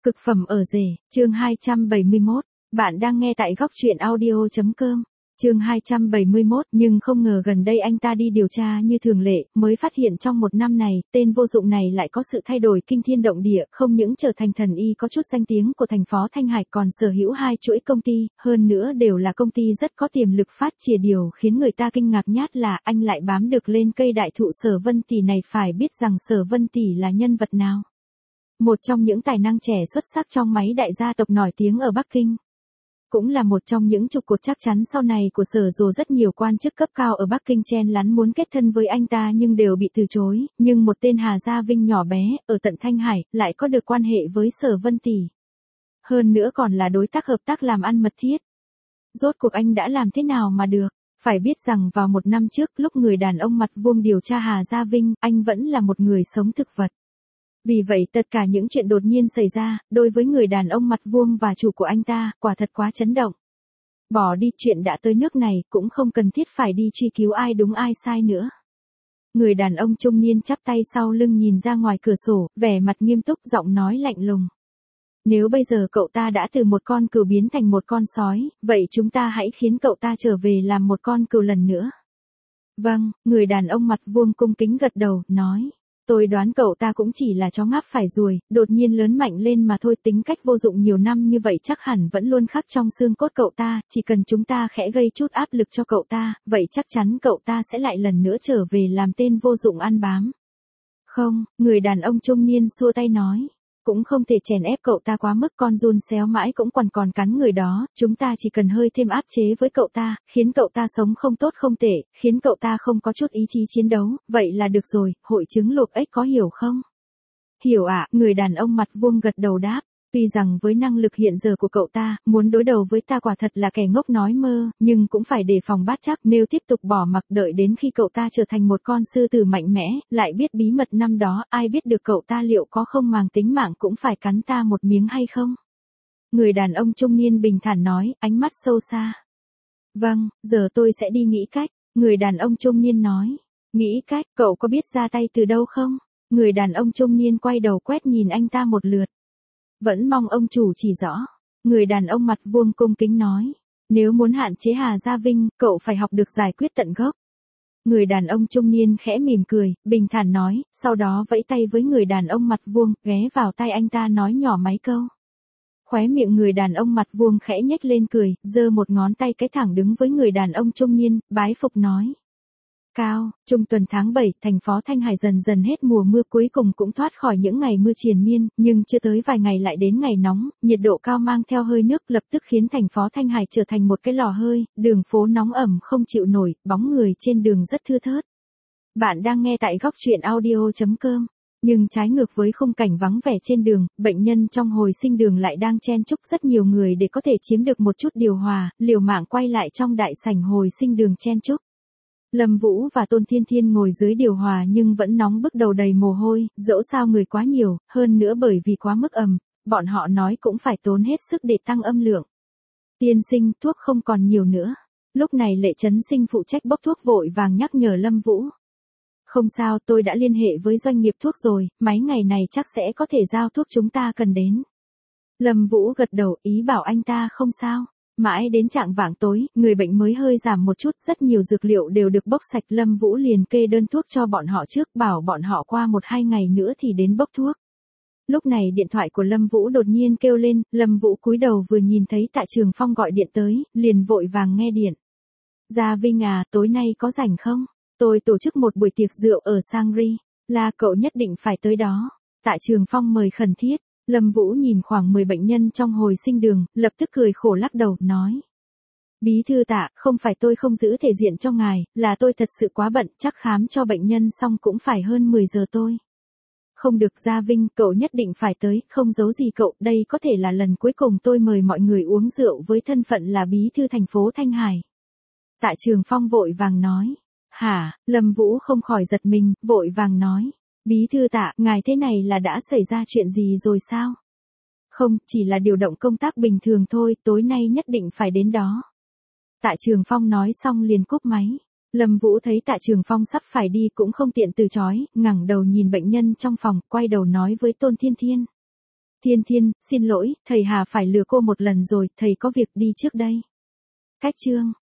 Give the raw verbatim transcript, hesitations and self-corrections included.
Cực phẩm ở rể, chương hai trăm bảy mươi mốt. Bạn đang nghe tại góc truyện audio.com. Chương hai trăm bảy mươi mốt, nhưng không ngờ gần đây anh ta đi điều tra như thường lệ, mới phát hiện trong một năm này, tên vô dụng này lại có sự thay đổi kinh thiên động địa, không những trở thành thần y có chút danh tiếng của thành phố Thanh Hải còn sở hữu hai chuỗi công ty, hơn nữa đều là công ty rất có tiềm lực phát triển. Điều khiến người ta kinh ngạc nhất là anh lại bám được lên cây đại thụ Sở Vân Tỷ này. Phải biết rằng Sở Vân Tỷ là nhân vật nào? Một trong những tài năng trẻ xuất sắc trong mấy đại gia tộc nổi tiếng ở Bắc Kinh. Cũng là một trong những trụ cột chắc chắn sau này của Sở Dù. Rất nhiều quan chức cấp cao ở Bắc Kinh chen lấn muốn kết thân với anh ta nhưng đều bị từ chối, nhưng một tên Hà Gia Vinh nhỏ bé, ở tận Thanh Hải, lại có được quan hệ với Sở Vân Tỷ. Hơn nữa còn là đối tác hợp tác làm ăn mật thiết. Rốt cuộc anh đã làm thế nào mà được? Phải biết rằng vào một năm trước, lúc người đàn ông mặt vuông điều tra Hà Gia Vinh, anh vẫn là một người sống thực vật. Vì vậy tất cả những chuyện đột nhiên xảy ra, đối với người đàn ông mặt vuông và chủ của anh ta, quả thật quá chấn động. Bỏ đi, chuyện đã tới nước này, cũng không cần thiết phải đi truy cứu ai đúng ai sai nữa. Người đàn ông trung niên chắp tay sau lưng nhìn ra ngoài cửa sổ, vẻ mặt nghiêm túc, giọng nói lạnh lùng. Nếu bây giờ cậu ta đã từ một con cừu biến thành một con sói, vậy chúng ta hãy khiến cậu ta trở về làm một con cừu lần nữa. Vâng, người đàn ông mặt vuông cung kính gật đầu, nói. Tôi đoán cậu ta cũng chỉ là chó ngáp phải ruồi, đột nhiên lớn mạnh lên mà thôi. Tính cách vô dụng nhiều năm như vậy chắc hẳn vẫn luôn khắc trong xương cốt cậu ta, chỉ cần chúng ta khẽ gây chút áp lực cho cậu ta, vậy chắc chắn cậu ta sẽ lại lần nữa trở về làm tên vô dụng ăn bám. Không, người đàn ông trung niên xua tay nói. Cũng không thể chèn ép cậu ta quá mức, con giun xéo mãi cũng còn còn cắn người đó, chúng ta chỉ cần hơi thêm áp chế với cậu ta, khiến cậu ta sống không tốt không tệ, khiến cậu ta không có chút ý chí chiến đấu, vậy là được rồi. Hội chứng luộc ếch có hiểu không? Hiểu ạ, à, người đàn ông mặt vuông gật đầu đáp. Tuy rằng với năng lực hiện giờ của cậu ta, muốn đối đầu với ta quả thật là kẻ ngốc nói mơ, nhưng cũng phải đề phòng bát chắc. Nếu tiếp tục bỏ mặc đợi đến khi cậu ta trở thành một con sư tử mạnh mẽ, lại biết bí mật năm đó, ai biết được cậu ta liệu có không màng tính mạng cũng phải cắn ta một miếng hay không? Người đàn ông trung niên bình thản nói, ánh mắt sâu xa. Vâng, giờ tôi sẽ đi nghĩ cách. Người đàn ông trung niên nói. Nghĩ cách, cậu có biết ra tay từ đâu không? Người đàn ông trung niên quay đầu quét nhìn anh ta một lượt. Vẫn mong ông chủ chỉ rõ. Người đàn ông mặt vuông cung kính nói. Nếu muốn hạn chế Hà Gia Vinh, cậu phải học được giải quyết tận gốc. Người đàn ông trung niên khẽ mỉm cười, bình thản nói, sau đó vẫy tay với người đàn ông mặt vuông, ghé vào tai anh ta nói nhỏ mấy câu. Khóe miệng người đàn ông mặt vuông khẽ nhếch lên cười, giơ một ngón tay cái thẳng đứng với người đàn ông trung niên, bái phục nói. Cao, trung tuần tháng bảy, thành phố Thanh Hải dần dần hết mùa mưa, cuối cùng cũng thoát khỏi những ngày mưa triền miên, nhưng chưa tới vài ngày lại đến ngày nóng, nhiệt độ cao mang theo hơi nước lập tức khiến thành phố Thanh Hải trở thành một cái lò hơi, đường phố nóng ẩm không chịu nổi, bóng người trên đường rất thưa thớt. Bạn đang nghe tại góc truyện audio.com. Nhưng trái ngược với khung cảnh vắng vẻ trên đường, bệnh nhân trong hồi sinh đường lại đang chen chúc rất nhiều người để có thể chiếm được một chút điều hòa, liều mạng quay lại trong đại sảnh hồi sinh đường chen chúc. Lâm Vũ và Tôn Thiên Thiên ngồi dưới điều hòa nhưng vẫn nóng bức, đầu đầy mồ hôi, dẫu sao người quá nhiều, hơn nữa bởi vì quá mức ầm, bọn họ nói cũng phải tốn hết sức để tăng âm lượng. Tiên sinh, thuốc không còn nhiều nữa. Lúc này Lệ Trấn Sinh phụ trách bốc thuốc vội vàng nhắc nhở Lâm Vũ. Không sao, tôi đã liên hệ với doanh nghiệp thuốc rồi, mấy ngày này chắc sẽ có thể giao thuốc chúng ta cần đến. Lâm Vũ gật đầu, ý bảo anh ta không sao. Mãi đến trạng vạng tối, người bệnh mới hơi giảm một chút, rất nhiều dược liệu đều được bốc sạch. Lâm Vũ liền kê đơn thuốc cho bọn họ trước, bảo bọn họ qua một hai ngày nữa thì đến bốc thuốc. Lúc này điện thoại của Lâm Vũ đột nhiên kêu lên, Lâm Vũ cúi đầu vừa nhìn thấy Tạ Trường Phong gọi điện tới, liền vội vàng nghe điện. Gia Vinh à, tối nay có rảnh không? Tôi tổ chức một buổi tiệc rượu ở Sangri, là cậu nhất định phải tới đó. Tạ Trường Phong mời khẩn thiết. Lâm Vũ nhìn khoảng mười bệnh nhân trong hồi sinh đường, lập tức cười khổ lắc đầu, nói. Bí thư Tạ, không phải tôi không giữ thể diện cho ngài, là tôi thật sự quá bận, chắc khám cho bệnh nhân xong cũng phải hơn mười giờ tôi. Không được Gia Vinh, cậu nhất định phải tới, không giấu gì cậu, đây có thể là lần cuối cùng tôi mời mọi người uống rượu với thân phận là bí thư thành phố Thanh Hải. Tạ Trường Phong vội vàng nói. Hả, Lâm Vũ không khỏi giật mình, vội vàng nói. Bí thư Tạ, ngài thế này là đã xảy ra chuyện gì rồi sao? Không, chỉ là điều động công tác bình thường thôi, tối nay nhất định phải đến đó. Tạ Trường Phong nói xong liền cúp máy. Lâm Vũ thấy Tạ Trường Phong sắp phải đi cũng không tiện từ chối, ngẩng đầu nhìn bệnh nhân trong phòng, quay đầu nói với Tôn Thiên Thiên. Thiên Thiên, xin lỗi, thầy Hà phải lừa cô một lần rồi, thầy có việc đi trước đây. Cách chương